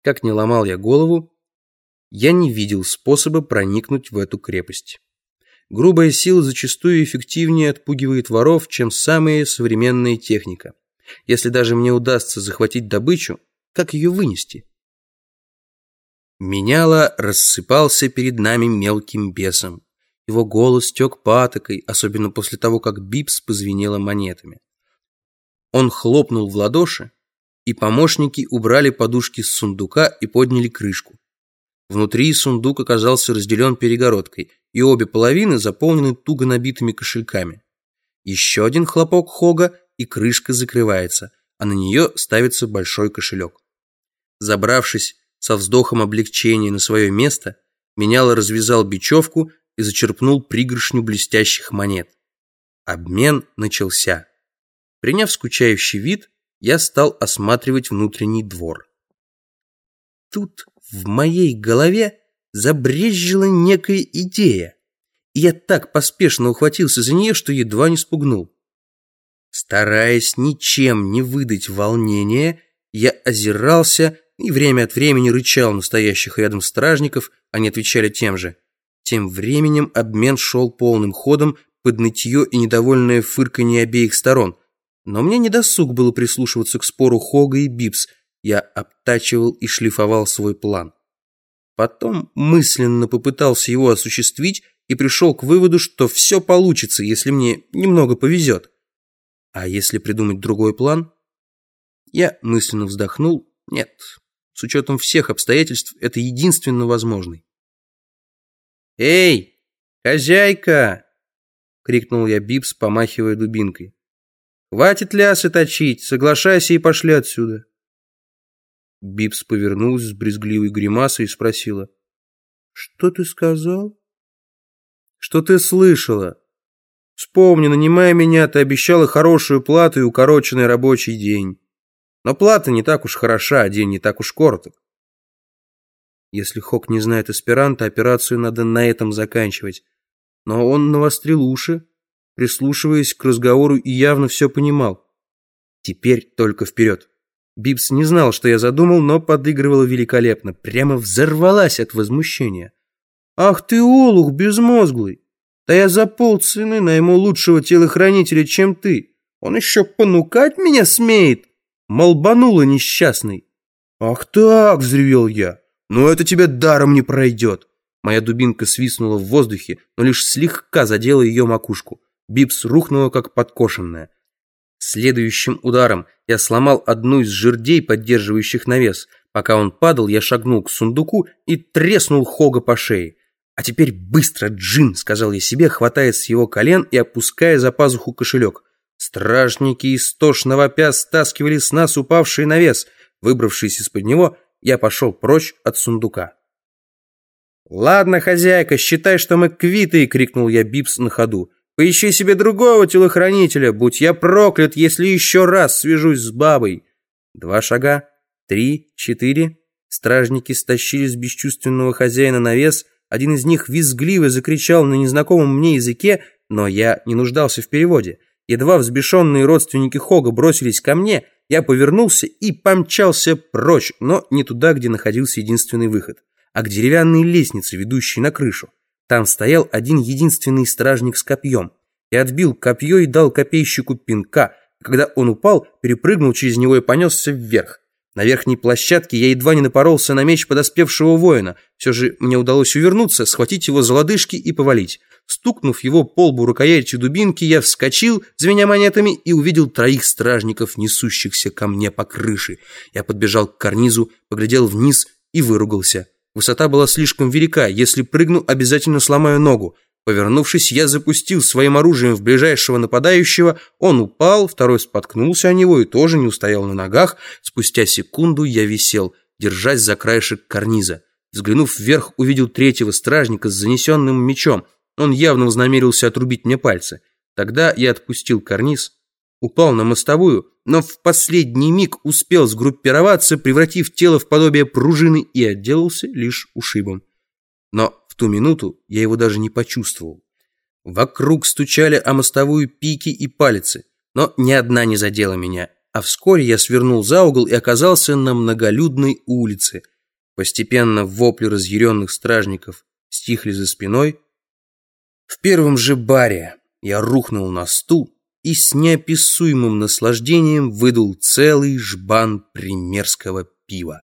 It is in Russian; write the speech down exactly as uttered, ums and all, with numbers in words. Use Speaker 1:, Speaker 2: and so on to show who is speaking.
Speaker 1: Как ни ломал я голову, я не видел способа проникнуть в эту крепость. Грубая сила зачастую эффективнее отпугивает воров, чем самая современная техника. Если даже мне удастся захватить добычу, как ее вынести? Меняла рассыпался перед нами мелким бесом. Его голос тек патокой, особенно после того, как Бипс позвенела монетами. Он хлопнул в ладоши, и помощники убрали подушки с сундука и подняли крышку. Внутри сундук оказался разделен перегородкой, и обе половины заполнены туго набитыми кошельками. Еще один хлопок Хога, и крышка закрывается, а на нее ставится большой кошелек. Забравшись со вздохом облегчения на свое место, Меняла развязал бечевку и зачерпнул пригоршню блестящих монет. Обмен начался. Приняв скучающий вид, я стал осматривать внутренний двор. Тут в моей голове забрезжила некая идея, и я так поспешно ухватился за нее, что едва не спугнул. Стараясь ничем не выдать волнения, я озирался и время от времени рычал на стоящих рядом стражников, они отвечали тем же. Тем временем обмен шел полным ходом под нытье и недовольное фырканье обеих сторон. Но мне не досуг было прислушиваться к спору Хога и Бипс. Я обтачивал и шлифовал свой план. Потом мысленно попытался его осуществить и пришел к выводу, что все получится, если мне немного повезет. А если придумать другой план? Я мысленно вздохнул. Нет, с учетом всех обстоятельств, это единственно возможный. «Эй, хозяйка!» — крикнул я Бипс, помахивая дубинкой. «Хватит лясы точить, соглашайся и пошли отсюда». Бипс повернулась с брезгливой гримасой и спросила: «Что ты сказал?» «Что ты слышала? Вспомни, нанимая меня, ты обещала хорошую плату и укороченный рабочий день. Но плата не так уж хороша, а день не так уж короток. Если Хог не знает эсперанто, операцию надо на этом заканчивать». Но он навострил уши, прислушиваясь к разговору, и явно все понимал. Теперь только вперед. Бипс не знал, что я задумал, но подыгрывала великолепно. Прямо взорвалась от возмущения. «Ах ты, олух безмозглый! Да я за полцены найму лучшего телохранителя, чем ты. Он еще понукать меня смеет!» Молбанула несчастный. «Ах так!» — взревел я. «Ну это тебе даром не пройдет!» Моя дубинка свистнула в воздухе, но лишь слегка задела ее макушку. Бипс рухнула, как подкошенная. Следующим ударом я сломал одну из жердей, поддерживающих навес. Пока он падал, я шагнул к сундуку и треснул Хога по шее. «А теперь быстро, Джин!» — сказал я себе, хватая с его колен и опуская за пазуху кошелек. Стражники истошно вопя стаскивали с нас упавший навес. Выбравшись из-под него, я пошел прочь от сундука. «Ладно, хозяйка, считай, что мы квиты!» — крикнул я Бипс на ходу. «Поищи себе другого телохранителя, будь я проклят, если еще раз свяжусь с бабой!» Два шага, три, четыре. Стражники стащили с бесчувственного хозяина навес. Один из них визгливо закричал на незнакомом мне языке, но я не нуждался в переводе. Едва взбешенные родственники Хога бросились ко мне, я повернулся и помчался прочь, но не туда, где находился единственный выход, а к деревянной лестнице, ведущей на крышу. Там стоял один единственный стражник с копьем. Я отбил копье и дал копейщику пинка. Когда он упал, перепрыгнул через него и понесся вверх. На верхней площадке я едва не напоролся на меч подоспевшего воина. Все же мне удалось увернуться, схватить его за лодыжки и повалить. Стукнув его по лбу рукоятью дубинки, я вскочил, звеня монетами, и увидел троих стражников, несущихся ко мне по крыше. Я подбежал к карнизу, поглядел вниз и выругался. Высота была слишком велика, если прыгну, обязательно сломаю ногу. Повернувшись, я запустил своим оружием в ближайшего нападающего. Он упал, второй споткнулся о него и тоже не устоял на ногах. Спустя секунду я висел, держась за краешек карниза. Взглянув вверх, увидел третьего стражника с занесенным мечом. Он явно вознамерился отрубить мне пальцы. Тогда я отпустил карниз, упал на мостовую, но в последний миг успел сгруппироваться, превратив тело в подобие пружины, и отделался лишь ушибом. Но в ту минуту я его даже не почувствовал. Вокруг стучали о мостовую пики и палицы, но ни одна не задела меня, а вскоре я свернул за угол и оказался на многолюдной улице. Постепенно вопли разъяренных стражников стихли за спиной. В первом же баре я рухнул на стул и с неописуемым наслаждением выдул целый жбан примерского пива.